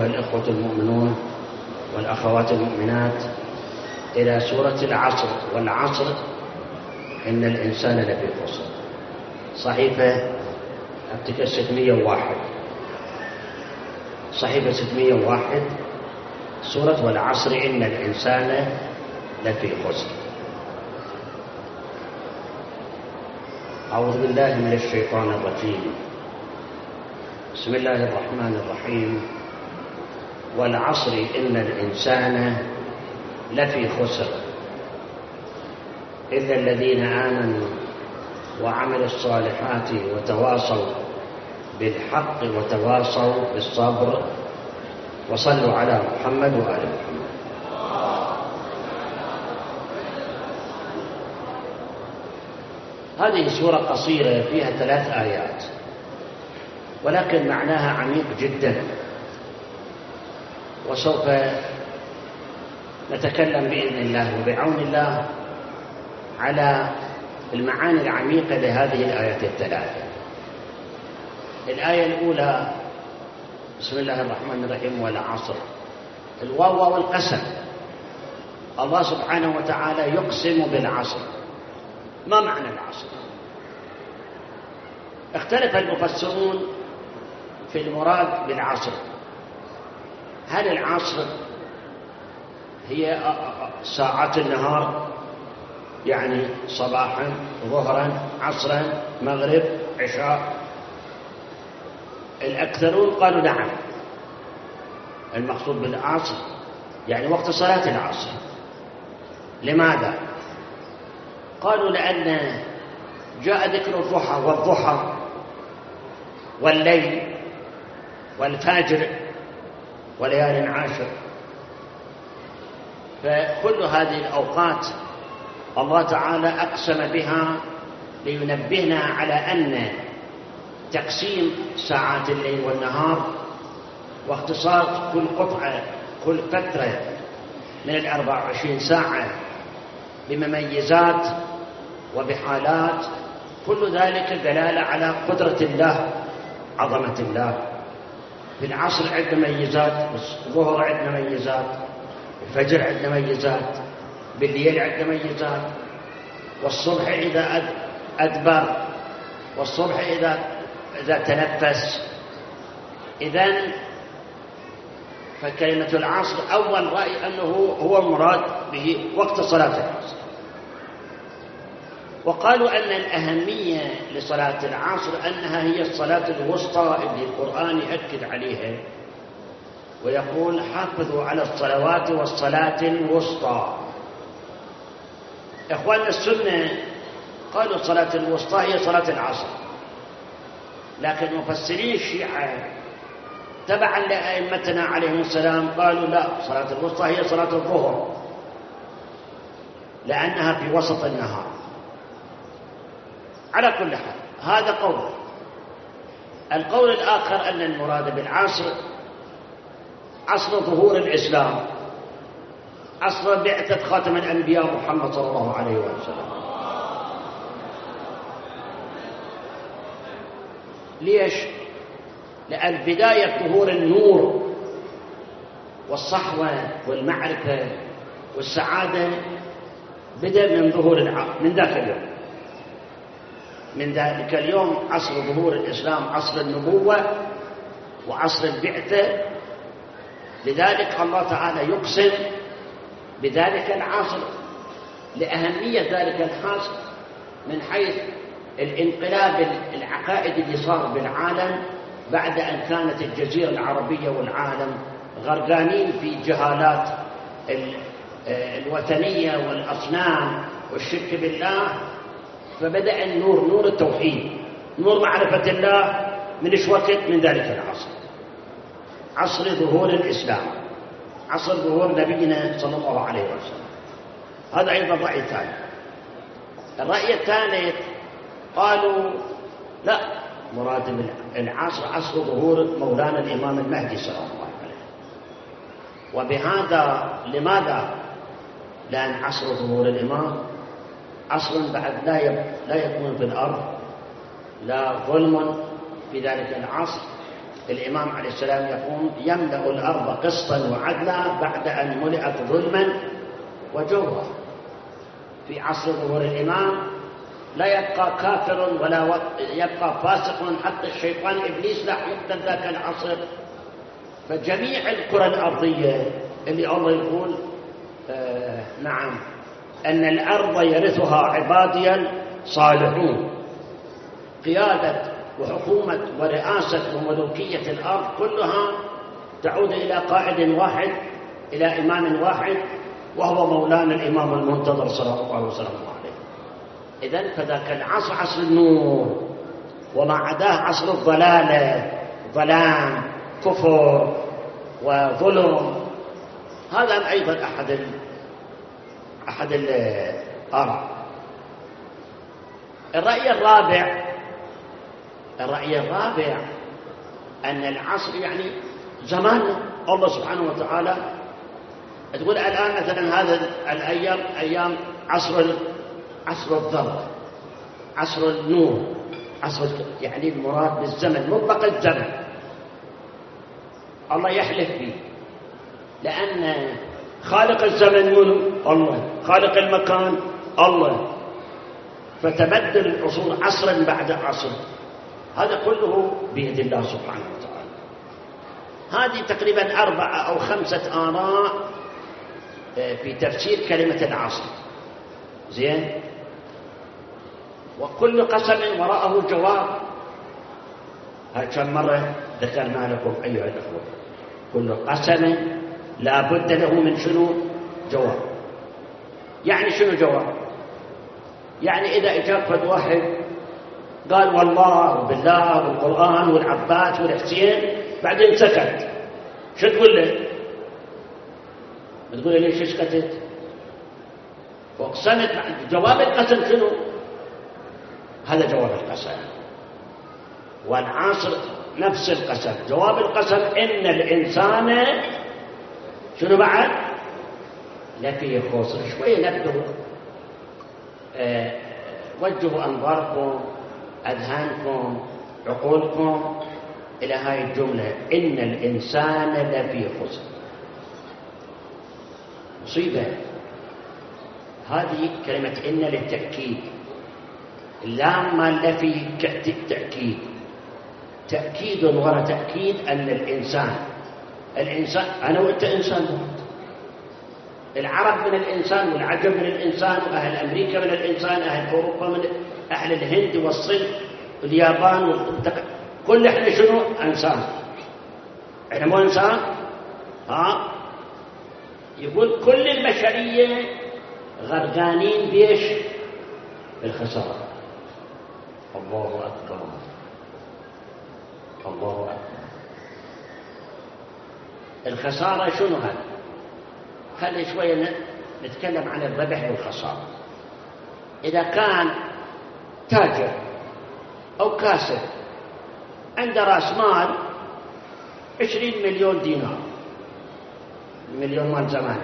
الإخوة المؤمنون والأخوات المؤمنات إلى سورة العصر. والعصر إن الإنسان لفي خسر. صحيفة 601، صحيفة 601، سورة والعصر إن الإنسان لفي خسر. أعوذ بالله من الشيطان الرجيم. بسم الله الرحمن الرحيم. والعصر إن الإنسان لفي خسر إلا الذين آمنوا وعملوا الصالحات وتواصوا بالحق وتواصوا بالصبر وصلوا على محمد وآل محمد. هذه سورة قصيرة فيها 3 آيات، ولكن معناها عميق جدا، وسوف نتكلم بإذن الله وبعون الله على المعاني العميقة لهذه الآيات ال3. الآية الأولى بسم الله الرحمن الرحيم والعصر، الواو والقسم. الله سبحانه وتعالى يقسم بالعصر. ما معنى العصر؟ اختلف المفسرون في المراد بالعصر. هل العصر هي ساعات النهار، يعني صباحا ظهرا عصرا مغرب عشاء؟ الأكثرون قالوا نعم، المقصود بالعصر يعني وقت صلاة العصر. لماذا؟ قالوا لأن جاء ذكر الضحى والضحى والليل والفجر وليال عاشر، فكل هذه الأوقات الله تعالى أقسم بها لينبهنا على أن تقسيم ساعات الليل والنهار واختصار كل قطعة كل فترة من 24 ساعة بمميزات وبحالات، كل ذلك دلالة على قدرة الله، عظمة الله. في العصر عندنا ميزات، الظهر عندنا ميزات، الفجر عندنا ميزات، بالليل عندنا ميزات، والصبح إذا أدبر، والصبح إذا تنفس. إذن فكلمة العصر أول رأي أنه هو المراد به وقت صلاة العصر. وقالوا أن الأهمية لصلاة العصر أنها هي الصلاة الوسطى اللي القرآن يأكد عليها ويقول حافظوا على الصلوات والصلاة الوسطى. إخواننا السنة قالوا الصلاة الوسطى هي صلاة العصر، لكن مفسرين الشيعة تبعا لأئمتنا عليهم السلام قالوا لا، صلاة الوسطى هي صلاة الظهر لأنها في وسط النهار. على كل حال هذا قول. القول الآخر أن المراد بالعصر عصر ظهور الإسلام، عصر بعثة خاتم الأنبياء محمد صلى الله عليه وسلم. ليش؟ لأن بداية ظهور النور والصحوة والمعرفة والسعادة بدأ من ظهور من ذاك اليوم. من ذلك اليوم عصر ظهور الإسلام، عصر النبوة وعصر البعثة. لذلك الله تعالى يقسم بذلك العصر لأهمية ذلك العصر من حيث الانقلاب العقائدي اللي صار بالعالم بعد أن كانت الجزيرة العربية والعالم غرقانين في جهالات الوثنية والأصنام والشرك بالله. فبدأ النور، نور التوحيد، نور معرفة الله، من إيش وقت؟ من ذلك العصر، عصر ظهور الإسلام، عصر ظهور نبينا صلى الله عليه وسلم. هذا أيضا الرأي الثاني. الرأي الثالث قالوا لا، مراد العصر عصر ظهور مولانا الإمام المهدي صلى الله عليه وسلم. وبهذا لماذا؟ لأن عصر ظهور الإمام عصر بعد لا يكون في الأرض لا ظلم في ذلك العصر الإمام عليه السلام يقول يملأ الأرض قسطا وعدلا بعد أن ملئت ظلما وجورا. في عصر ظهور الإمام لا يبقى كافر ولا يبقى فاسق، حتى الشيطان إبليس لا يقتل ذاك العصر. فجميع الكرة الأرضية اللي الله يقول نعم أن الأرض يرثها عبادي الصالحون، قيادة وحكومة ورئاسة وملوكية الأرض كلها تعود إلى قائد واحد، إلى إمام واحد، وهو مولانا الإمام المنتظر صلى الله عليه وسلم عليه. إذن فذاك العصر عصر النور، وما عداه عصر الضلالة، ظلام، كفر وظلم. هذا أيضا أحد الآراء. الرأي الرابع أن العصر يعني زمان الله سبحانه وتعالى. تقول الآن مثلا هذا الأيام أيام عصر الضوء، عصر النور، يعني المراد بالزمن مطلق الزمن الله يحلف به، لأن خالق الزمن منه الله، خالق المكان الله، فتبدل العصور عصرا بعد عصر. هذا كله بيد الله سبحانه وتعالى. هذه تقريبا 4 أو 5 آراء في تفسير كلمة العصر. زين، وكل قسم وراءه جواب. هاي كم مرة ذكرنا لكم أيها الأخوة، كل قسم لا بد له من شنو؟ جواب. يعني شنو جواب؟ يعني إذا إجابة واحد قال والله وبالله والقرآن والعباس والحسين، بعدين سكت، شو تقول له؟ تقول له ليش سكتت؟ واقسمت. جواب القسم شنو؟ هذا جواب القسم. والعصر نفس القسم، جواب القسم إن الإنسان شنو بعد؟ لفي خسر. شوية نبدو وجهوا أنظاركم، أذهانكم، عقولكم إلى هاي الجملة: إن الإنسان لفي خسر. مصيبة هذه كلمة إن للتأكيد، اللام ما لفي تأكيد، تأكيد وراء تأكيد أن الإنسان أنا وأنت إنسان واحد. العرب من الإنسان، والعجم من الإنسان، وأهل أمريكا من الإنسان، أهل أوروبا من أهل الهند والصين واليابان كل إحنا شنو؟ إنسان. إحنا مو إنسان؟ يقول كل البشرية غرقانين بيش؟ بالخسارة. الله أكبر، الله أكبر. الخسارة شنو هذا؟ خلي شوية نتكلم عن الربح والخسارة. إذا كان تاجر أو كاسب عنده رأس مال 20 مليون دينار، مليون مال زمان،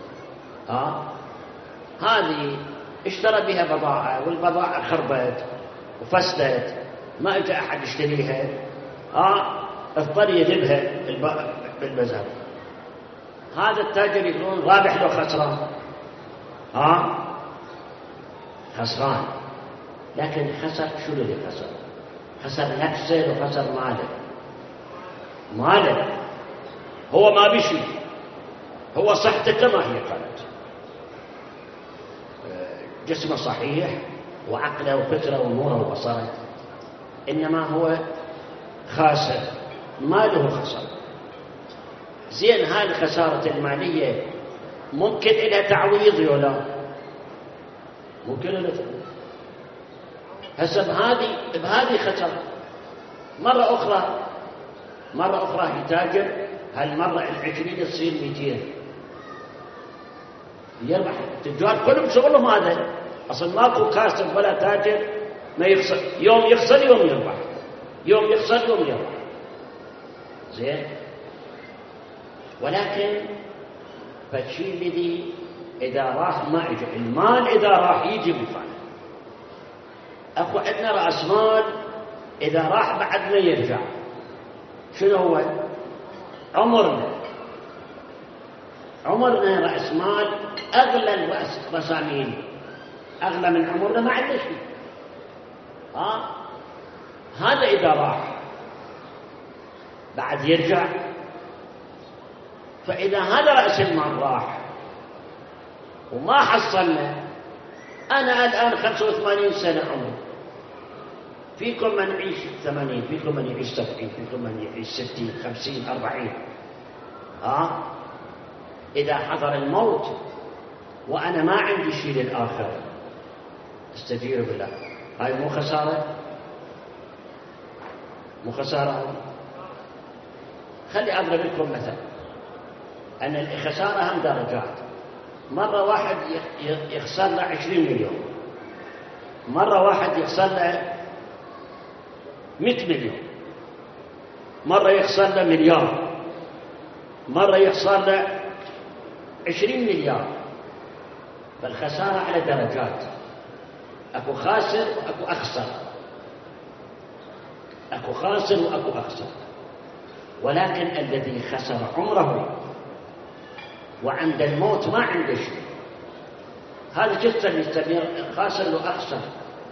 هذه اشترى بها بضاعة، والبضاعة خربت وفسدت، ما اجى أحد يشتريها، اضطر يذبها بالبزار. هذا التاجر يقولون رابح له خسران؟ خسران. لكن خسر شو اللي خسر؟ خسر نفسه وخسر ماله. هو ما بشي، هو صحته كما هي كانت، جسمه صحيح وعقله وفكره ونوره وبصره، إنما هو خاسر، ماله خسر. زين، هاي الخسارة المالية ممكن إلى تعويض ولا ممكن إلى تعويض؟ هسه بهذه خسر. مرة أخرى يتاجر، هالمرة 20 تصير 200، يربح. التجار كلهم شغلهم هذا، أصلا ماكو كاسب ولا تاجر ما يخسر، يوم يخسر يوم يربح، يوم يخسر يوم يربح. زين، ولكن فالشيء الذي إذا راح ما يجي، المال إذا راح يجي مفعل. أخو عندنا رأس مال إذا راح بعد ما يرجع، شنو هو؟ عمرنا رأس مال أغلى الرسامين، أغلى من عمرنا ما عندنا شيء. هذا إذا راح بعد يرجع. فإذا هذا رأس المال راح وما حصلنا، أنا الآن 85 سنة عمري، فيكم من يعيش 80، فيكم من يعيش 70، فيكم من يعيش 60 50 40. إذا حضر الموت وأنا ما عندي شيء للآخر، استجير بالله. هاي مو خسارة؟ مو خسارة؟ خلي أضرب لكم مثل أن الخسارة هم درجات. مرة واحد يخسر له 20 مليون، مرة واحد يخسر له 100 مليون، مرة يخسر له مليار، مرة يخسر له 20 مليار. فالخسارة على درجات، أكو خاسر وأكو أخسر، أكو خاسر وأكو أخسر. ولكن الذي خسر عمره وعند الموت ما عنده شيء، هذا شو تسميه؟ خاسر له أخسر.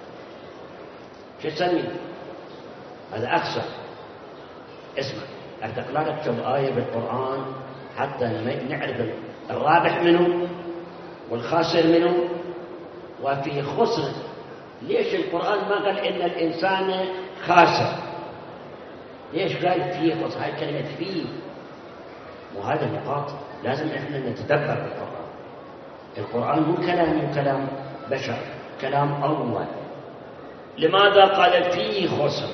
شو تسميه؟ هذا أخسر. اسمع، أقرأ لك كم آية بالقرآن حتى نعرف الرابح منه والخاسر منه وفي خسر. ليش القرآن ما قال إن الإنسان خاسر؟ ليش قال فيه خسر؟ هاي كلمة فيه، وهذا نقاط لازم إحنا نتدبر بالقرآن. القرآن مو كلام كلام بشر، كلام الله. لماذا قال فيه خسر؟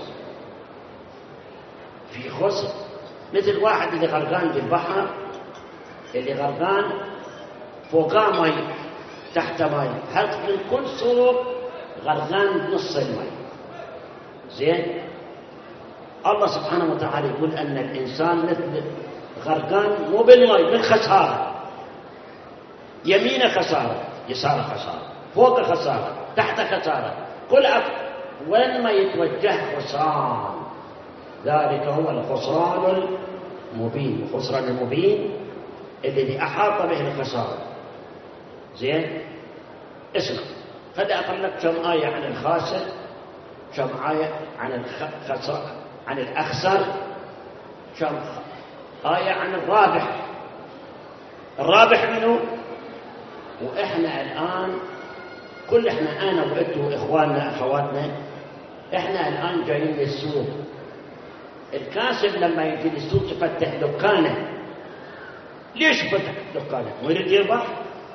في خسر مثل واحد اللي غرقان بالبحر، اللي غرقان فوقاه مي تحت مي، هل من كل صوب غرقان بنص المي. زين، الله سبحانه وتعالى يقول أن الإنسان مثل غرقان مو بالمي، بالخسارة. يمين خسارة، يسار خسارة، فوق خسارة، تحت خسارة، كل وين ما يتوجه خسران. ذلك هو الخسران المبين. الخسران المبين الذي أحاط به الخسارة. زين، اسمع، خلي أقرأ لك كم آية عن الخاسر، كم آية عن عن الأخسر، كم آية عن الرابح. الرابح منه؟ وإحنا الآن إحنا أنا وأنتم وإخواننا أخواتنا، إحنا الآن جايين للسوق. الكاسب لما يجي للسوق يفتح دكانه، ليش فتح دكانه؟ ويريد يربح؟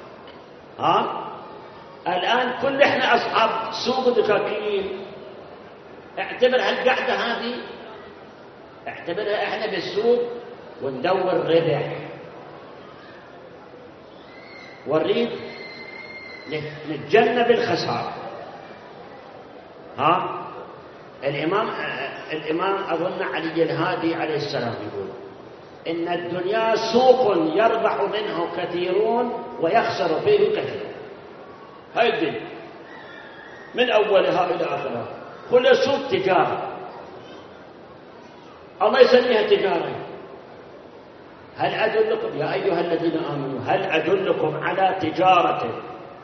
الآن إحنا أصحاب سوق دكاكين. اعتبر هالقعدة هذه، اعتبرها إحنا بالسوق وندور ربح، ونريد نتجنب الخسارة. الإمام أظن علي الهادي عليه السلام يقول إن الدنيا سوق يربح منه كثيرون ويخسر فيه كثير. هاي الدنيا من أولها إلى آخرها كل سوق تجارة، الله يسميها تجارة. هل أدلكم يا أيها الذين آمنوا، هل أدلكم على تجارة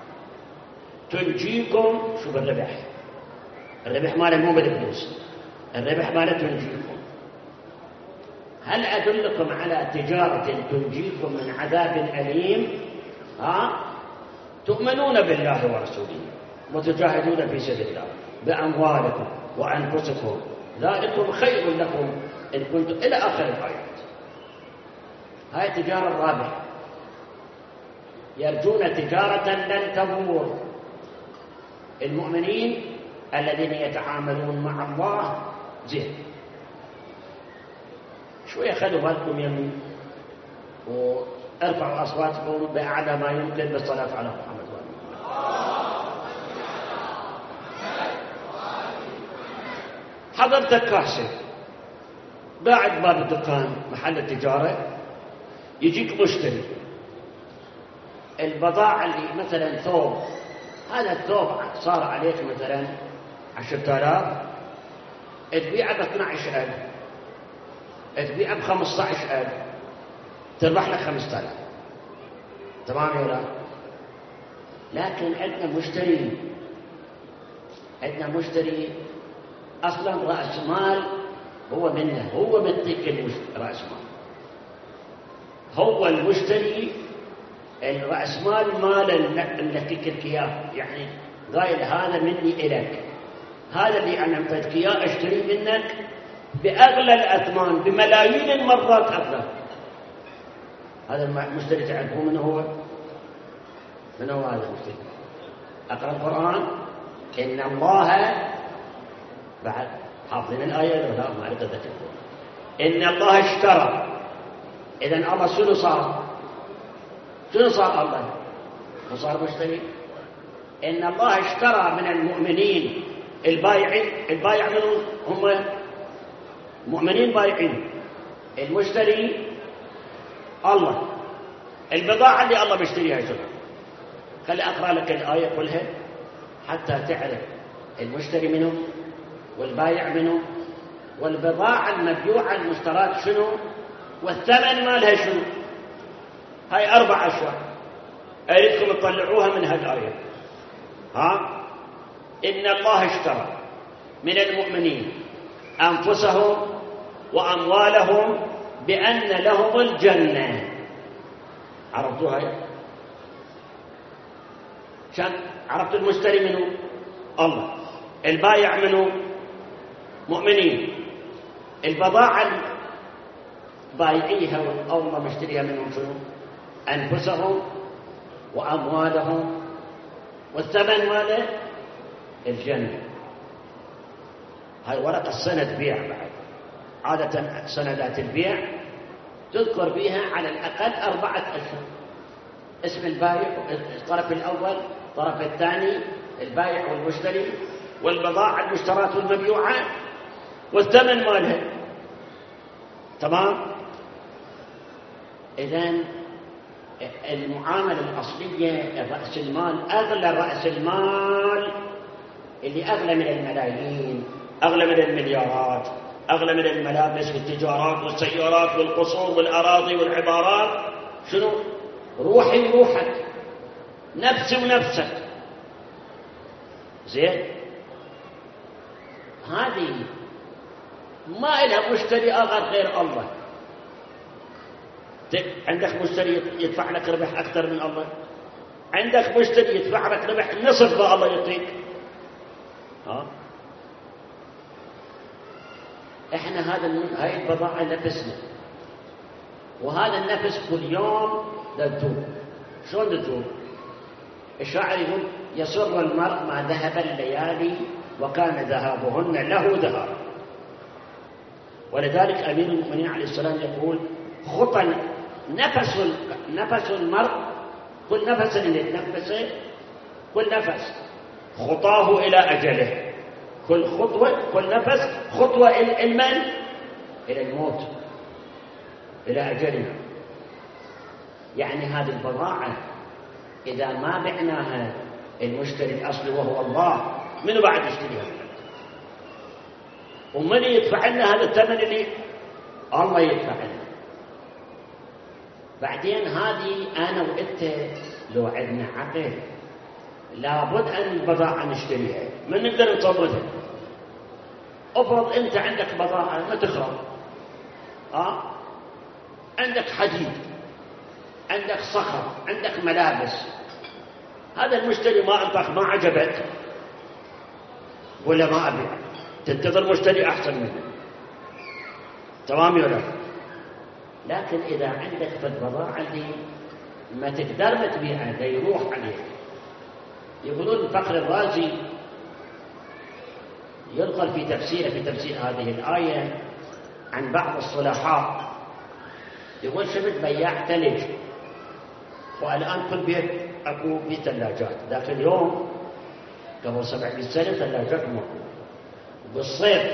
تنجيكم؟ شوف الربح، الربح ماله مو بالفلوس، الربح ماله تنجيكم. هل أدلكم على تجارة تنجيكم من عذاب أليم؟ تؤمنون بالله ورسوله وتجاهدون في سبيل الله بأموالكم وأنفسكم، ذلكم خير لكم إن كنتم، إلى آخر الآيات. هاي تجارة الرابحة، يرجون تجارة لن تبور. المؤمنين الذين يتعاملون مع الله زين. شوية خلوا بالكم يمين وارفعوا أصواتكم بأعلى ما يمكن بالصلاة على محمد. حضرتك كاسب قاعد باب الدكان محل التجارة، يجيك مشتري، البضاعة اللي مثلا ثوب، هذا الثوب صار عليك مثلا 10,000، تبيعه ب 12,000. تبيعه ب15,000 تربح لك 5,000. تمام ولا لا؟ لكن عندنا مشتري أصلا رأس مال هو منه، هو بيعطيك رأس مال، هو المشتري الرأس مال ملكك لك إياه، يعني قايل هذا مني إليك، هذا اللي أنا أعطيتك إياه أشتري منك بأغلى الأثمان، بملايين المرات أغلى. هذا المشتري تعرفون من هو هذا المشتري؟ أقرأ القرآن. إن الله، بعد حافظين الآية ولا ما أعرف أتذكر. إن الله اشترى. إذن الله شنو صار الله؟ وصار مشتري. إن الله اشترى من المؤمنين البايع منهم هم مؤمنين بايعين، المشتري الله، البضاعة اللي الله بيشتريها شنو؟ خلي أقرأ لك الآية كلها حتى تعرف المشتري منه والبايع منه والبضاعة المبيوعة المشترات شنو والثمن مالها شنو. هاي 4 أشياء أريدكم تطلعوها من هالآية. إن الله اشترى من المؤمنين أنفسهم وأموالهم بأن لهم الجنة. عرفتوها هاي؟ شان عرفت المشتري منه الله، البايع منه مؤمنين، البضاعة بايعيها والله مشتريها منهم شنو؟ أنفسهم وأموالهم، والثمن ماله الجنة. هاي ورقة سند بيع. بعد عادة سندات البيع تذكر بها على الأقل 4 أشهر: اسم البائع، الطرف الأول، الطرف الثاني، البائع والمشتري، والبضاعة المشترات والمبيوعة، والثمن مالها. تمام؟ إذن المعاملة الأصلية رأس المال، أغلى رأس المال اللي أغلى من الملايين، أغلى من المليارات، أغلى من الملابس والتجارات والسيارات والقصور والأراضي والعبارات، شنو؟ روحي روحك، نفسي ونفسك. زين؟ هذه ما إلها مشتري آخر غير الله. عندك مشتري يدفع لك ربح أكثر من الله؟ عندك مشتري يدفع لك ربح نصف ما الله يعطيك؟ احنا هاي البضاعة نفسنا، وهذا النفس كل يوم تذوب. شلون تذوب؟ الشاعر يقول: يسر المرء ما ذهب الليالي وكان ذهابهن له ذهاب. ولذلك أمير المؤمنين عليه السلام يقول: خطا نفس المرء، كل نفس اللي يتنفسه، كل نفس خطاه إلى أجله، كل خطوة، كل نفس خطوة إلى الموت، إلى أجلنا. يعني هذه البضاعة إذا ما بعناها المشتري الأصلي وهو الله، منو بعد يشتريها؟ ومن يدفع لنا هذا الثمن اللي الله يدفع لنا؟ بعدين هذه أنا وإنت لو عندنا عقل لابد أن البضاعة نشتريها، ما نقدر نصمدها. افرض أنت عندك بضاعة ما تخرب، عندك حديد، عندك صخر، عندك ملابس، هذا المشتري ما أنطق، ما عجبك ولا ما أبيع، تنتظر مشتري أحسن منه. تمام ولا لا؟ لكن إذا عندك في البضاعة اللي ما تقدر ما تبيعها، ده يروح عليك. يقولون فخر الرازي ينقل في تفسير هذه الآية عن بعض الصلحاء، يقول: شفت بياع ثلج، والآن كل بيت أكو في ثلاجات. ذاك اليوم قبل 700 سنة ثلاجات موجودة، بالصيف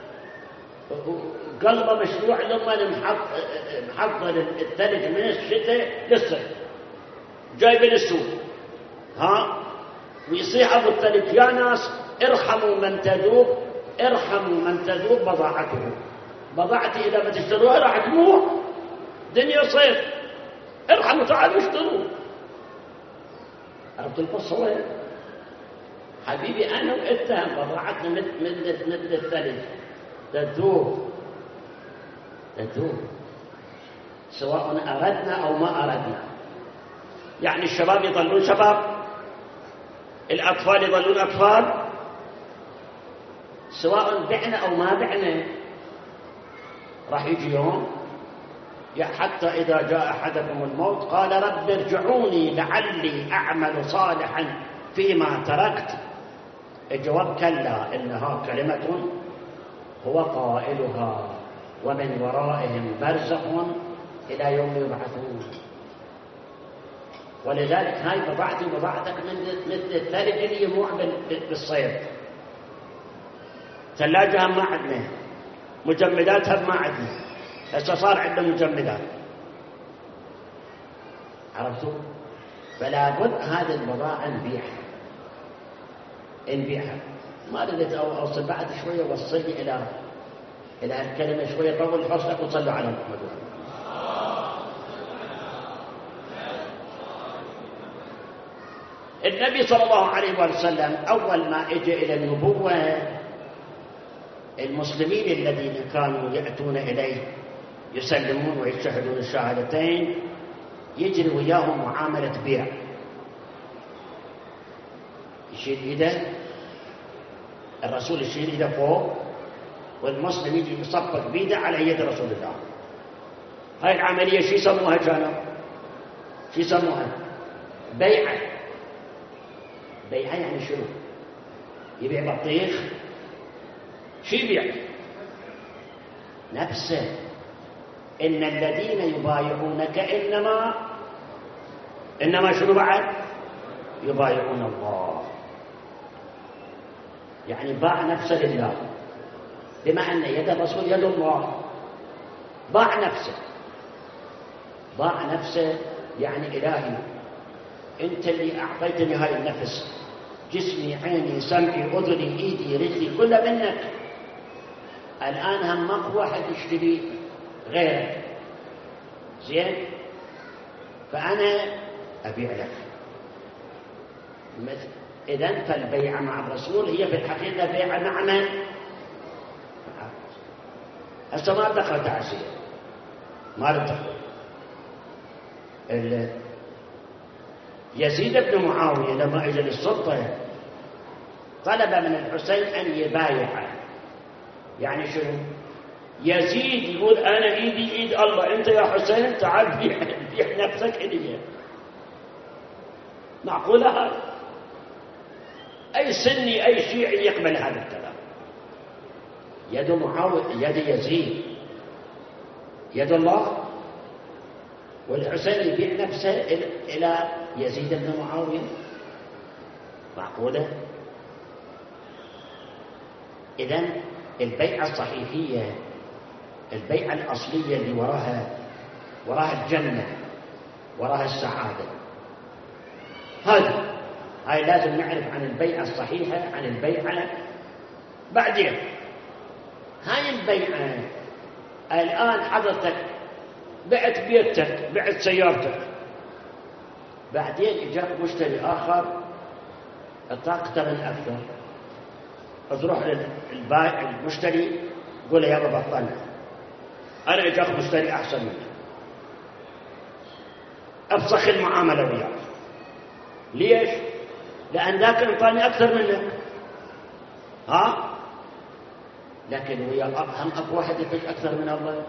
قلبه مشروع لما محضر الثلج من الشتاء للصيف، جايبين السوق، ويصيح أبو الثلج: يا ناس ارحموا من تذوب بضاعته، بضاعتي إذا بتشتروها راح تموت، دنيا صيف، ارحموا تعالوا اشتروا. عرفت القصة وين؟ حبيبي أنا وأنت بضاعتنا مثل الثلج، تذوب سواء أردنا أو ما أردنا. يعني الشباب يظلون شباب، الأطفال يظلون أطفال، سواء بعنا أو ما بعنا. راح يجي يوم حتى إذا جاء أحدكم الموت قال رب ارجعوني لعلي أعمل صالحا فيما تركت. الجواب كلا إنها كلمة هو قائلها ومن ورائهم برزخ إلى يوم يبعثون. ولذلك هاي بضاعتي وبضاعتك مثل الثلج اللي يموع بالصيف. ثلاجها ما عندنا، مجمداتها ما عندنا، هسه صار عندنا مجمدات. عرفتوا؟ فلا بد هذه البضاعة نبيعها. ما ردت أوصل بعد شوية، وصلني إلى الكلمة شوية، طول حصلك وصلوا على محمد. النبي صلى الله عليه وسلم أول ما اجى إلى النبوة، المسلمين الذين كانوا يأتون إليه يسلمون ويشهدون الشهادتين يجري وياهم معاملة بيع. يشيل إيده الرسول، يشيل إيده فوق، والمسلم يجي يصفق بيده على يد رسول الله. هاي العملية شو يسموها كانوا؟ شو يسموها؟ بيعة يعني شنو؟ يبيع بطيخ، شو يبيع؟ نفسه. إن الذين يبايعونك إنما شنو بعد؟ يبايعون الله. يعني باع نفسه لله، بما أن يد الرسول يد الله. باع نفسه يعني إلهي أنت اللي أعطيتني هاي النفس، جسمي، عيني، سمعي، أذني، إيدي، رجلي، كله منك. الآن هم ماكو واحد يشتري غيرك، زين؟ فأنا أبيع لك. إذن فالبيعة مع الرسول هي في الحقيقة بيعة مع من؟ هسه ما دخل تعسير، ما دخل. يزيد بن معاوية لما اجى للسلطة طلب من الحسين أن يبايعه. يعني شنو؟ يزيد يقول أنا إيدي إيد الله، أنت يا حسين تعال بيع نفسك إلي. معقولة هذا؟ أي سني أي شيعي يقبل هذا الكلام؟ يد معاوية، يد يزيد، يد الله، والحسين يبيع نفسه إلى يزيد بن معاوية. معقولة؟ إذن البيعة الصحيحية، البيعة الأصلية اللي وراها الجنة، وراها السعادة، هاي لازم نعرف عن البيعة الصحيحة عن البيعة. بعدين هاي البيعة الآن حضرتك بعت بيتك، بعت سيارتك، بعدين اجاك مشتري آخر اعطاك ثمن أكثر، تروح للبائع المشتري قول له يابا بطلنا، أنا اجاك مشتري أحسن منك، أفسخ المعاملة وياك. ليش؟ لأن ذاك انطاني أكثر منك. لكن ويا هم أكو واحد يدفع أكثر من الله؟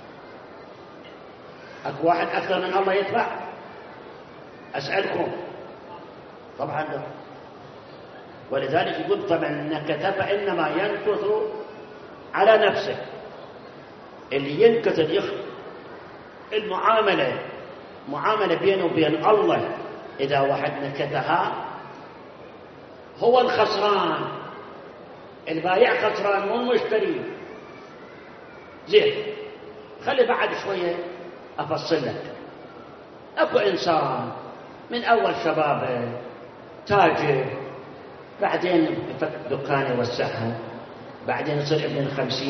أكو واحد أكثر من الله يدفع؟ أسألكم. طبعا لا. ولذلك يقول طبعا النكث فإنما ينكث على نفسه. اللي ينكث المعاملة بينه وبين الله، إذا واحد نكثها هو الخسران، البايع خسران مو المشتري. زين، خلي بعد شوية أفصل لك. أكو إنسان من أول شبابه تاجر، بعدين يفك دكانه يوسعها، بعدين يصير ابن 50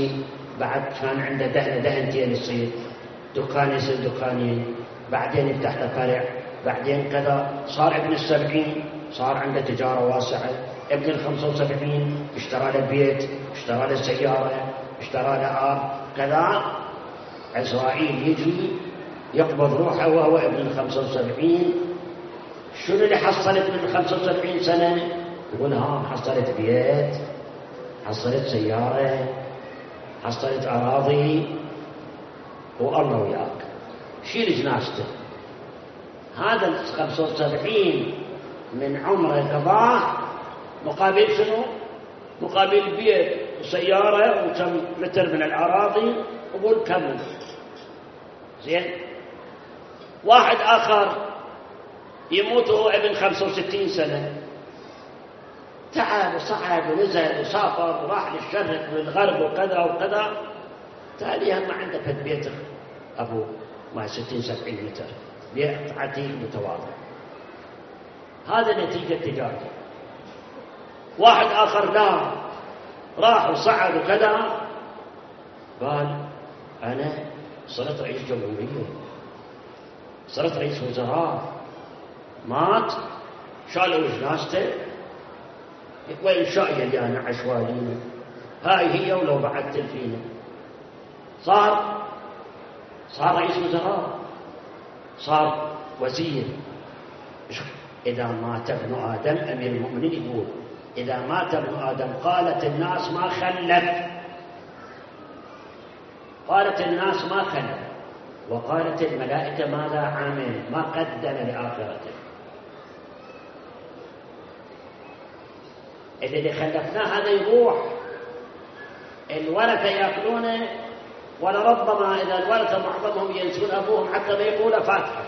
بعد كان عنده دهنتين يصير دكان، يصير دكانين، بعدين يفتح له فرع، بعدين كذا. صار ابن 70 صار عنده تجارة واسعة. ابن 75 اشترى له بيت، اشترى له سيارة، اشترى له كذا. عزرائيل يجي يقبض روحه وهو ابن 75. شنو اللي حصلت من 75 سنة؟ يقول حصلت بيت، حصلت سيارة، حصلت أراضي، والله وياك شيل جنازته. هذا 75 من عمره قضاه مقابل شنو؟ مقابل بيت وسيارة وكم متر من الأراضي، وقول كم. زين. واحد آخر يموت وهو ابن 65 سنة، تعب وصعد ونزل وسافر وراح للشرق والغرب وكذا وكذا، تاليها ما عنده فد بيت أبوه ما 60-70 متر، بيت عتيق متواضع. هذا نتيجة تجارته. واحد آخر لا، راح وصعد وكذا، قال أنا صرت رئيس جمهورية، صرت رئيس وزراء. مات، شالوا جنازته، وين شايل اللي أنا عشوائيين، هاي هي ولو بعد تلفينه. صار رئيس وزراء، صار وزير. إذا مات ابن آدم، أمير المؤمنين يقول إذا مات ابن آدم قالت الناس ما خلف، قالت الناس ما خلف، وقالت الملائكة ماذا عمل، ما قدم لآخرته. اللي خلفناه هذا يروح، الورثة يأكلونه، ولربما إذا الورثة معظمهم ينسون أبوهم حتى ما يقول فاتحة.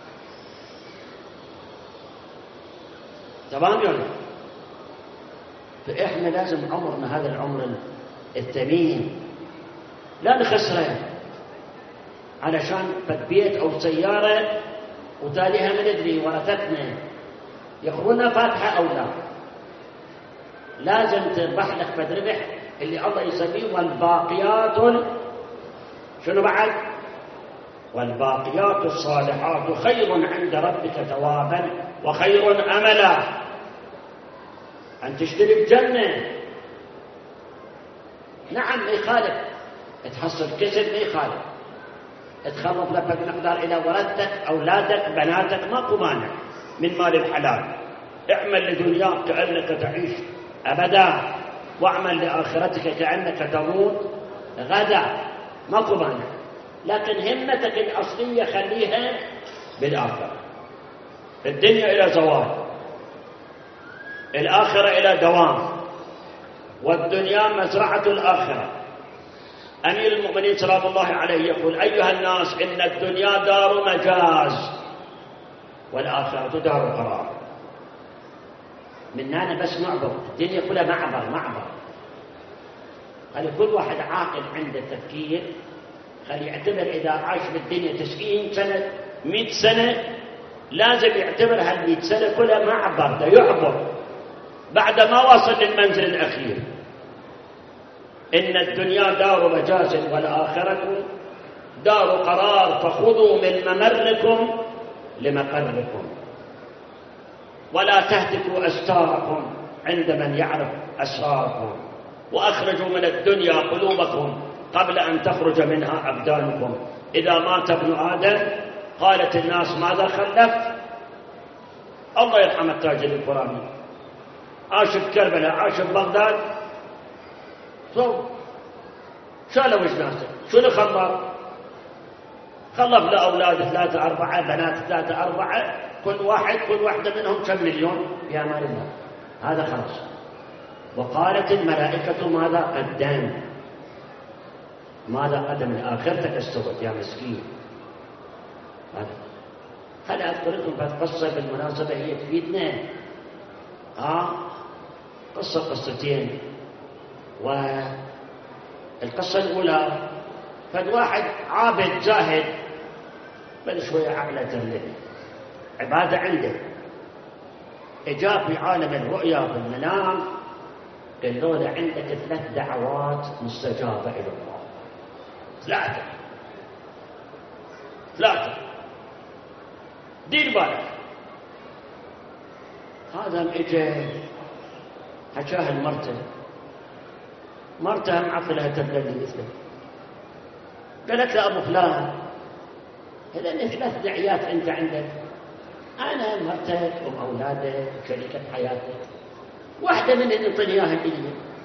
تمام يا ولد؟ فإحنا لازم عمرنا هذا العمر الثمين لا نخسره علشان بيت أو سيارة وتاليها ما ندري ورثتنا يقولون فاتحة أو لا. لازم تربح لك فد ربح اللي الله يسميه والباقيات شنو بعد؟ والباقيات الصالحات خير عند ربك ثوابا وخير أملا. أن تشتري الجنة، نعم ما يخالف تحصل كسب، ما يخالف تخلط لك مقدار إلى ولدتك أولادك بناتك، ماكو مانع من مال الحلال. اعمل لدنياك كأنك تعيش أبدا، واعمل لآخرتك كأنك تموت غدا، ماكو مانع. لكن همتك الأصلية خليها بالآخرة. الدنيا إلى زوال، الآخرة إلى دوام، والدنيا مزرعة الآخرة. أمير المؤمنين سلام الله عليه يقول أيها الناس إن الدنيا دار مجاز والآخرة دار قرار. من هنا بس نعبر، الدنيا كلها معبر. خلي كل واحد عاقل عنده تفكير، خلي يعتبر إذا عاش بالدنيا 90 سنة 100 سنة لازم يعتبر هال100 سنة كلها معبر، ده يعبر بعد ما وصل للمنزل الأخير. إن الدنيا دار مجاز والآخرة دار قرار، فخذوا من ممركم لمقركم ولا تهتكوا أستاركم عند من يعرف أسراركم، وأخرجوا من الدنيا قلوبكم قبل أن تخرج منها أبدانكم. إذا مات ابن آدم قالت الناس ماذا خلف؟ الله يرحم التاجر الفلاني، عاش بكربلاء، عاش ببغداد، شالوا جنازته، شنو خلف لأولاد 3-4 بنات 3-4، كل واحدة منهم كم مليون في أمان الله. هذا خلاص. وقالت الملائكة ماذا قدم لآخرتك استوت يا مسكين. هذا أذكر لكم قصة بالمناسبة هي تفيدنا. قصتين. والقصة الأولى فد واحد عابد زاهد بل شوية عقله ترلل عبادة عنده، إجاب في عالم الرؤيا بالمنام قال له عندك 3 دعوات مستجابة إلى الله. ثلاثة دير بالك. هذا اجى حكاها مرته معطلها تبلد مثله. قالت له ابو فلان هذا 3 دعيات انت عندك، انا مرتك واولادك وشريكة حياتك، واحدة من اللي انطني اياها لي.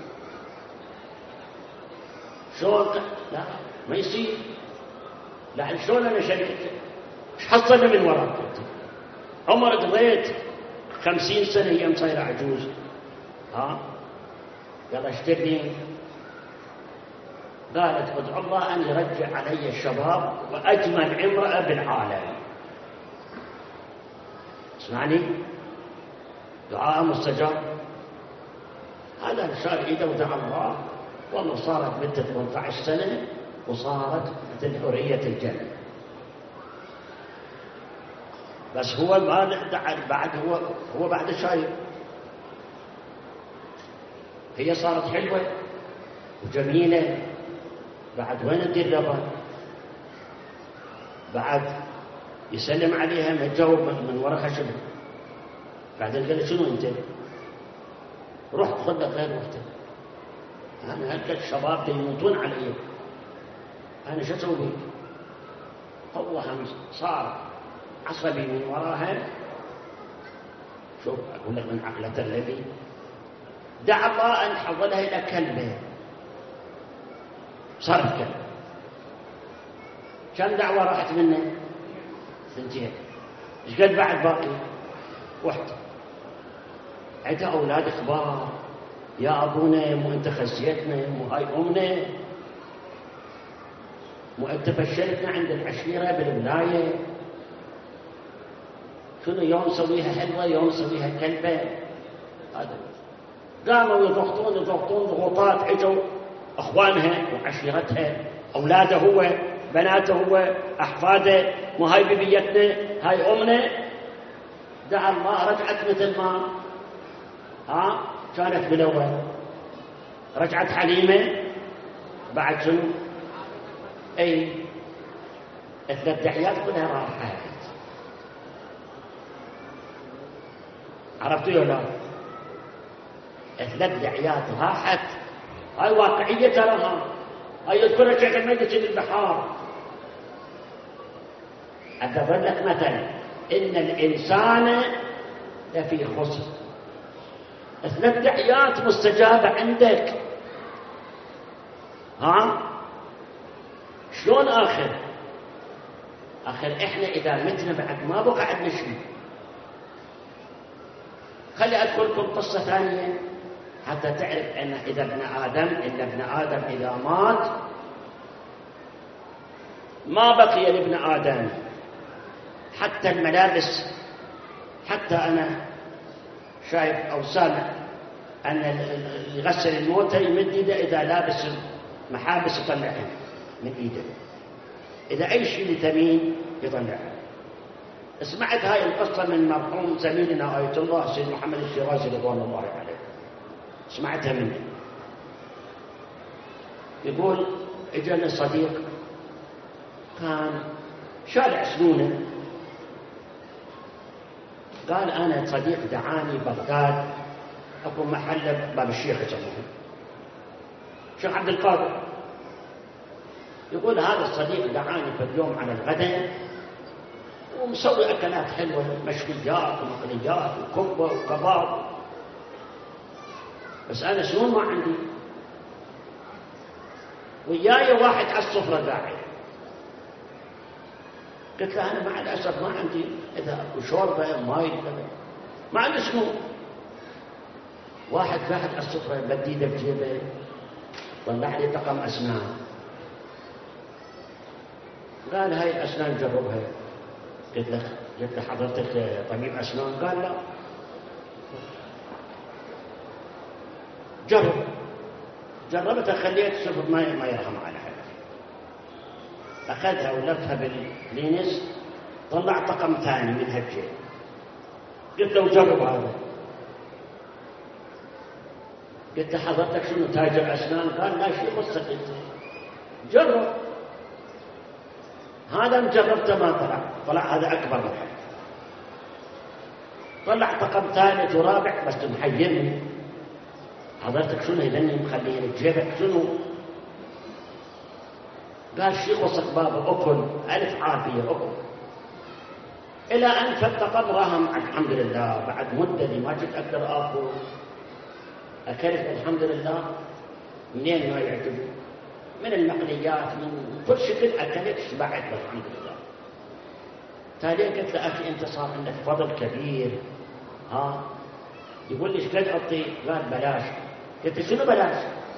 شلون؟ لا ما يصير. لا شلون انا شريكتك؟ ايش حصلنا من وراك؟ عمر قضيت 50 سنة هي مصيرة عجوز. قال اشتري. قالت ادعو الله ان يرجع علي الشباب واجمل امرأة بالعالم. اسمعني، دعاء مستجاب. هذا شال ايده ودعا الله، والله صارت بنت 18 سنة وصارت مثل حورية الجنة. بس هو بعد هو بعد شايب. هي صارت حلوة وجميلة، بعد وين تدير بعد يسلم عليها ما تجاوب من وراء خشبه. بعدين قال شنو انت؟ رحت خذ لك غير وقتك، انا هلك الشباب يموتون علي، انا شو اسوي؟ هو هم صار عصبي من وراها. شوف اقول لك من عقلة الذي دعا الله ان حولها الى كلبه. صار كلب. كم دعوة راحت منه؟ 2. ايش قد بعد باقي؟ 1. عندها اولاد كبار. يا ابونا مو انت خزيتنا، مو هاي امنا، مو انت فشلتنا عند العشيرة بالولاية. شنو يوم نسويها حلوة يوم نسويها كلبة. هذا قاموا يضغطون ضغوطات. اجوا اخوانها وعشيرتها، اولاده هو، بناته هو، احفاده، مو هاي ببيتنا، هاي امنا. دعا الله رجعت مثل ما كانت بالاول. رجعت حليمه بعد شنو؟ اي 3 دعيات كلها راحت. عرفتوا ولا لا؟ 3 دعيات راحت. هاي واقعية تراها. هاي يذكرها شيخ المجلس بالبحار. أضرب لك مثلا إن الإنسان لفي خسر. 3 دعيات مستجابة عندك. شلون آخر إحنا إذا متنا بعد ما بقى عندنا شيء. خلي أذكر لكم قصة ثانية حتى تعرف أن إذا ابن آدم إذا مات ما بقي لابن آدم حتى الملابس. حتى أنا شايف أو سامع أن يغسل الموتى يمد إيده إذا لابس محابس يطلعها من إيده، إذا أي شيء ثمين يطلعها. سمعت هاي القصة من مرحوم زميلنا آية الله سيد محمد الشيرازي رضوان الله عليه. سمعتها منه. يقول اجاني صديق كان شارع سنونه. قال انا صديق دعاني بغداد، اكو محل باب الشيخ يسموه شيخ عبد القادر. يقول هذا الصديق دعاني في اليوم على الغداء ومسوي اكلات حلوه، مشويات ومقليات وكبه وكباب، بس انا شلون ما عندي. وياي واحد على السفره قاعد. قلت له انا مع الاسف ما عندي، اذا اكو شوربه ماي ما عندي شنو. واحد قاعد على السفره بديده بجيبه طلع لي طقم اسنان. قال هاي الاسنان جربها. قلت له حضرتك طبيب اسنان؟ قال لا. جربتها، خليت شوف ما يرحم على حد. اخذها ولفها باللينس طلع طقم ثاني من هالجيب. قلت له جرب هذا. قلت له حضرتك شنو تاجر اسنان؟ قال لا شيء قصتك انت. جرب. هذا مجربته ما طلع هذا أكبر من حد. طلع طقم ثالث ورابع بس محيرني. حضرتك شنو يذني مخليني بجيبك شنو؟ قال شيخ وسط بابه أكل ألف عافية أكل. إلى أن فالطقم راهم الحمد لله بعد مدة اللي ما كنت أقدر آكل أكلت الحمد لله. منين ما يعجبني؟ من المقليات من كل شكل أكلت شبعت الحمد لله. تالي قلت له أخي أنت صار عندك فضل كبير ها؟ يقول لي ايش قد أعطي؟ قال بلاش. قلت شنو بلاش؟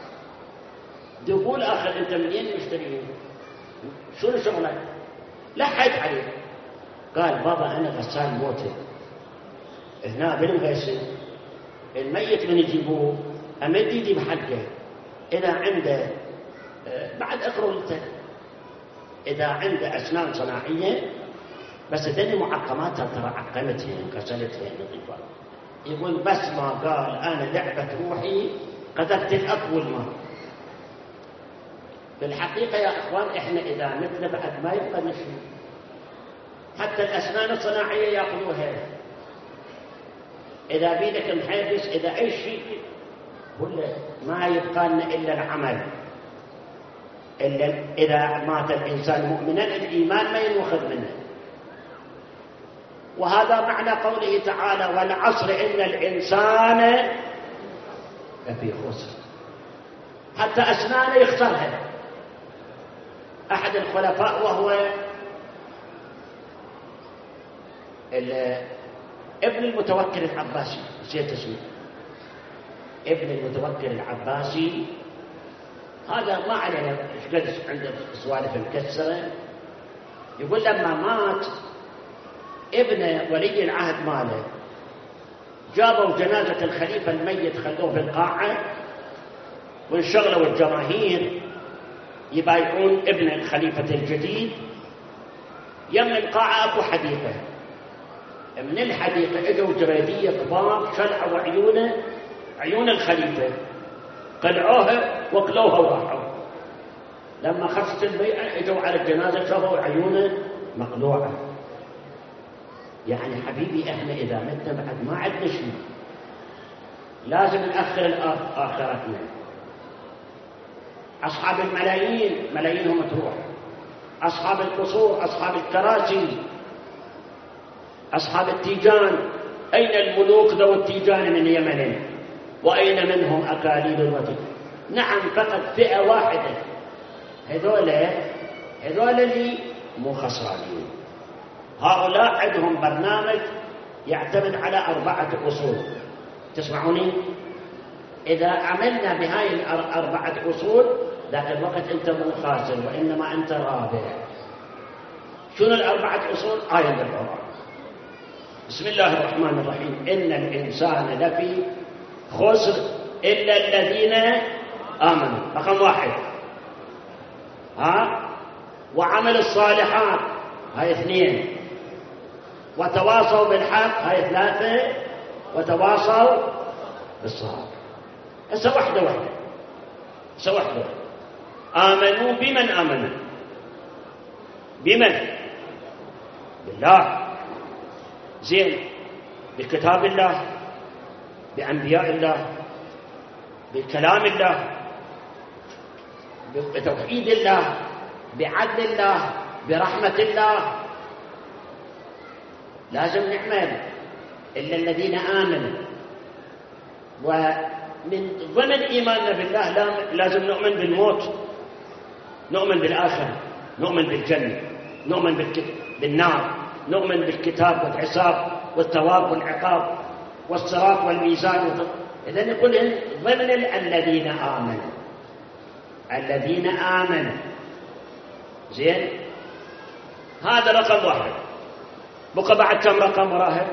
يقول آخر أنت منين مشتريه؟ شنو شغلك؟ لحيت عليه. قال بابا أنا غسال موتى هنا بالمغسل الميت من يجيبوه أمد يجي بحلقه إذا عنده بعد أقرأ إذا عنده أسنان صناعية بس دني معقماتها ترى عقمتهن غسلتهن نظيفة. يقول بس ما قال أنا لعبة روحي قدرت الأطول ما. في الحقيقة يا أخوان إحنا إذا مثل بعد ما يبقى نشوف حتى الأسنان الصناعية يأخذوها. إذا بيدك محيبس إذا أي شيء ولا ما يبقى لنا إلا العمل. إلا إذا مات الإنسان مؤمنا الإيمان ما ينوخذ منه. وهذا معنى قوله تعالى والعصر إن الإنسان لفي خسر. حتى أسنانه يخسرها. أحد الخلفاء وهو ابن المتوكل العباسي نسيت اسمه ابن المتوكل العباسي. هذا ما علينا ايش قد عنده سوالف مكسره. يقول لما مات ابن ولي العهد ماله جابوا جنازة الخليفة الميت خلوه في القاعة وانشغلوا الجماهير يبايعون ابن الخليفة الجديد. يم القاعة أكو حديقة من الحديقة اجوا جريدية كبار شلعوا عيونه عيون الخليفة قلعوها وكلوها وراحوا. لما خلصت البيعة اجوا على الجنازة شافوا عيونه مقلوعة. يعني حبيبي احنا اذا متنا بعد ما عندنا شيء لازم نأخر آخرتنا. أصحاب الملايين ملايينهم تروح. أصحاب القصور أصحاب الكراسي أصحاب التيجان. أين الملوك ذو التيجان من يمن وأين منهم أكاليل الوطن؟ نعم فقط فئة واحدة هذول اللي مو خسرانين. هؤلاء عندهم برنامج يعتمد على 4 أصول. تسمعوني؟ إذا عملنا بهاي 4 أصول ذاك الوقت أنت مو خاسر وإنما أنت رابح. شنو 4 أصول؟ آية القرآن. بسم الله الرحمن الرحيم إن الإنسان لفي خسر إلا الذين آمنوا. رقم 1 وعمل الصالحات هاي 2 وتواصوا بالحق هاي 3 وتواصوا بالصبر. هسه واحدة آمنوا بمن آمنوا بمن؟ بالله زين بكتاب الله بأنبياء الله بكلام الله بتوحيد الله بعدل الله برحمة الله. لازم نعمل إلا الذين آمنوا. ومن ضمن إيماننا بالله لازم نؤمن بالموت نؤمن بالآخرة نؤمن بالجنة نؤمن بالنار نؤمن بالكتاب والحساب والثواب والعقاب والصراط والميزان. إذن يقول ضمن الذين آمنوا زين. هذا رقم 1. بقى بعد كم رقم وراها؟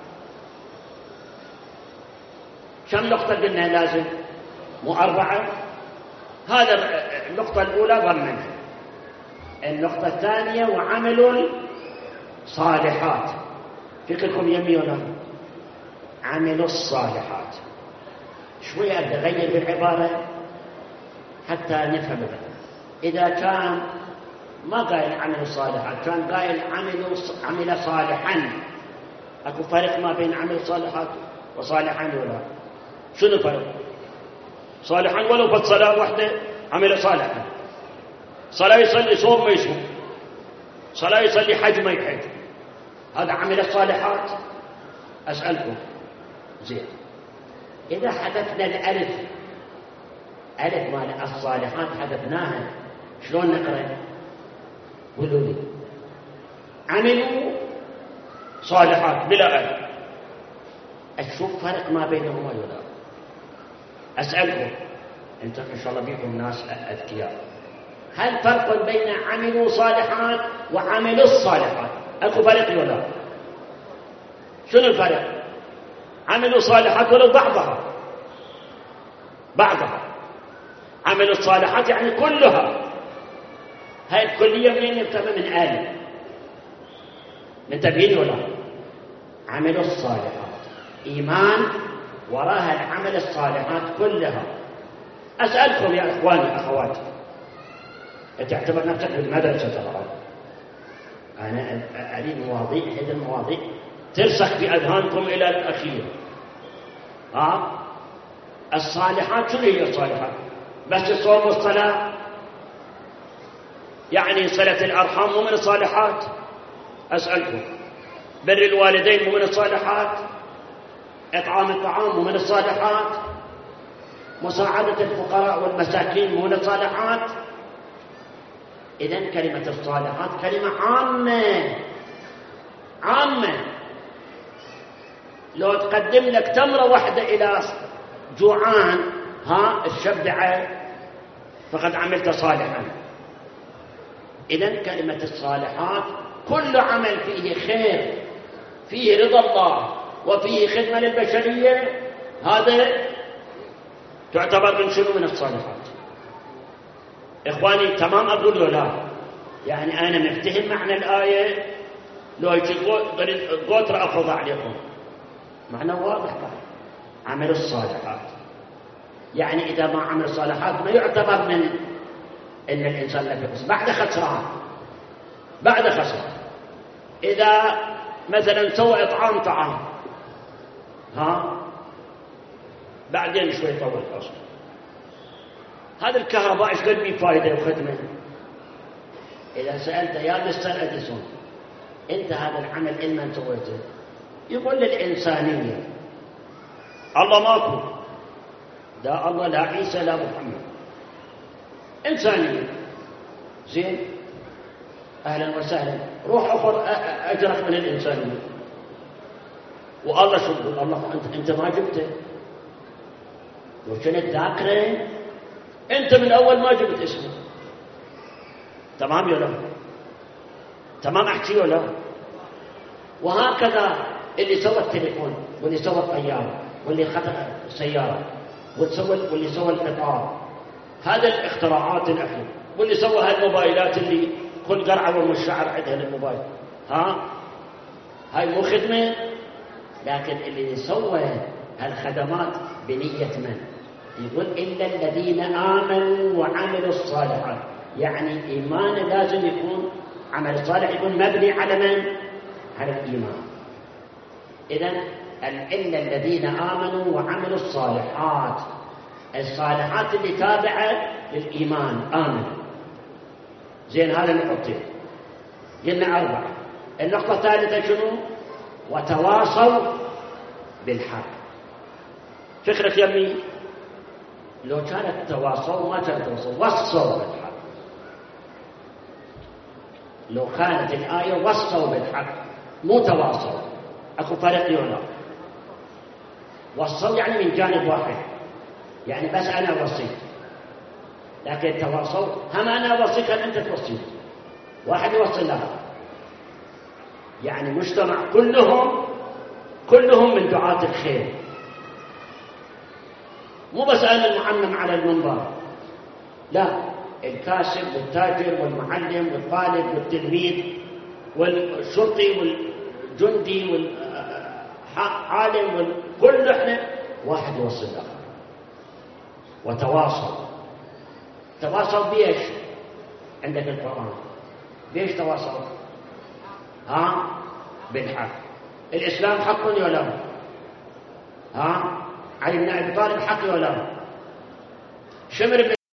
كم نقطة قلنا لازم؟ مو 4. هذا النقطة الأولى ضمنها. النقطة الثانية وعملوا صالحات. فكركم يمينا عملوا الصالحات. شوية أغير بالعبارة حتى نفهم. إذا كان ما قايل عملوا صالحات، كان قايل عمل صالحا. اكو فرق ما بين عمل صالحات وصالحا ولا؟ شنو الفرق؟ صالحا ولو فت صلاة واحدة عمل صالحا، صلاة يصلي، صوم ما يصوم، صلاة يصلي، حج ما يحج، هذا عمل الصالحات. أسألكم زين، إذا حذفنا الألف، ألف مال الصالحات حذفناها، شلون نقرأ؟ قولوا لي. عملوا صالحات بلا ألف، أشوف فرق ما بينهما ولا؟ أسألكم أنتم إن شاء الله بيكم ناس أذكياء، هل فرق بين عملوا صالحات وعملوا الصالحات؟ أكو فرق ولا؟ شنو الفرق؟ عملوا صالحات ولو بعضها، عملوا الصالحات يعني كلها. هاي الكلية منين يبتدأ؟ من آل، من تبيين ولا؟ عملوا الصالحات إيمان وراها العمل الصالحات كلها. أسألكم يا إخواني أخواتي، تعتبر نفسك في المدرسة طبعا، أنا أريد مواضيع، هذه المواضيع ترسخ في أذهانكم إلى الأخير. الصالحات شنو هي الصالحات؟ بس الصوم والصلاة؟ يعني صلة الأرحام مو من الصالحات؟ أسألكم بر الوالدين مو من الصالحات؟ إطعام الطعام مو من الصالحات؟ مساعدة الفقراء والمساكين مو من الصالحات؟ إذن كلمة الصالحات كلمة عامة. لو تقدم لك تمرة واحدة إلى جوعان الشبعة فقد عملت صالحا. إذن كلمة الصالحات كل عمل فيه خير، فيه رضا الله، وفيه خدمة للبشرية، هذا تعتبر من شنو؟ من الصالحات. إخواني تمام أقول له لا؟ يعني أنا مفتهم معنى الآية، لو يجي قطر أفرض عليكم معنى واضح بقى. عمل الصالحات يعني إذا ما عمل الصالحات ما يعتبر من إن الإنسان لا يقص، بعد خسران. إذا مثلا سوى إطعام طعام بعدين شوي طول أصلا، هذا الكهرباء ايش قد بيه فائدة وخدمة؟ إذا سألت يا مستر أديسون أنت هذا العمل إلمن سويته؟ يقول للإنسانية. الله ماكو، لا الله لا عيسى لا محمد، إنسانية. زين، أهلا وسهلا، روح أخر أجرك من الإنسانية. والله شو يقول؟ الله أنت ما جبته، لو كنت ذاكره أنت من أول ما جبت اسمه. تمام يا لا؟ تمام أحكي ولا؟ وهكذا اللي سوى التليفون، واللي سوى الطيارة، واللي خطأ السيارة، واللي سوى القطار، هذا الاختراعات الأخيرة، واللي سوى هالموبايلات اللي كل قرعة والمشعر عندها للموبايل، هاي مو خدمة؟ لكن اللي سوى هالخدمات بنية من؟ يقول إلا الذين آمنوا وعملوا الصالحات، يعني إيمان لازم يكون، عمل صالح يكون مبني على من؟ على الإيمان. إذن إلا الذين آمنوا وعملوا الصالحات، الصالحات اللي تابعة للإيمان، آمن. زين، هذا نقطتين، قلنا 4. النقطة الثالثة شنو؟ وتواصوا بالحق. فكرة يمي لو كانت تواصوا ما كانت تواصوا، وصوا بالحق. لو كانت الآية وصوا بالحق مو تواصوا، أكو فرق يولا. وصوا يعني من جانب واحد، يعني بس أنا وصيت، لكن تواصوا هم أنا وصيك أنت توصيت، واحد يوصي له، يعني مجتمع كلهم من دعاة الخير، مو بس أنا المعمم على المنبر، لا، الكاسب والتاجر والمعلم والطالب والتلميذ والشرطي والجندي والعالم كل احنا واحد يوصل له. وتواصل بيش؟ عندك القرآن بإيش تواصلوا؟ ها؟ بالحق. الإسلام حق ولا لا؟ ها؟ علي بن أبي طالب حق ولا لا؟ شمر بن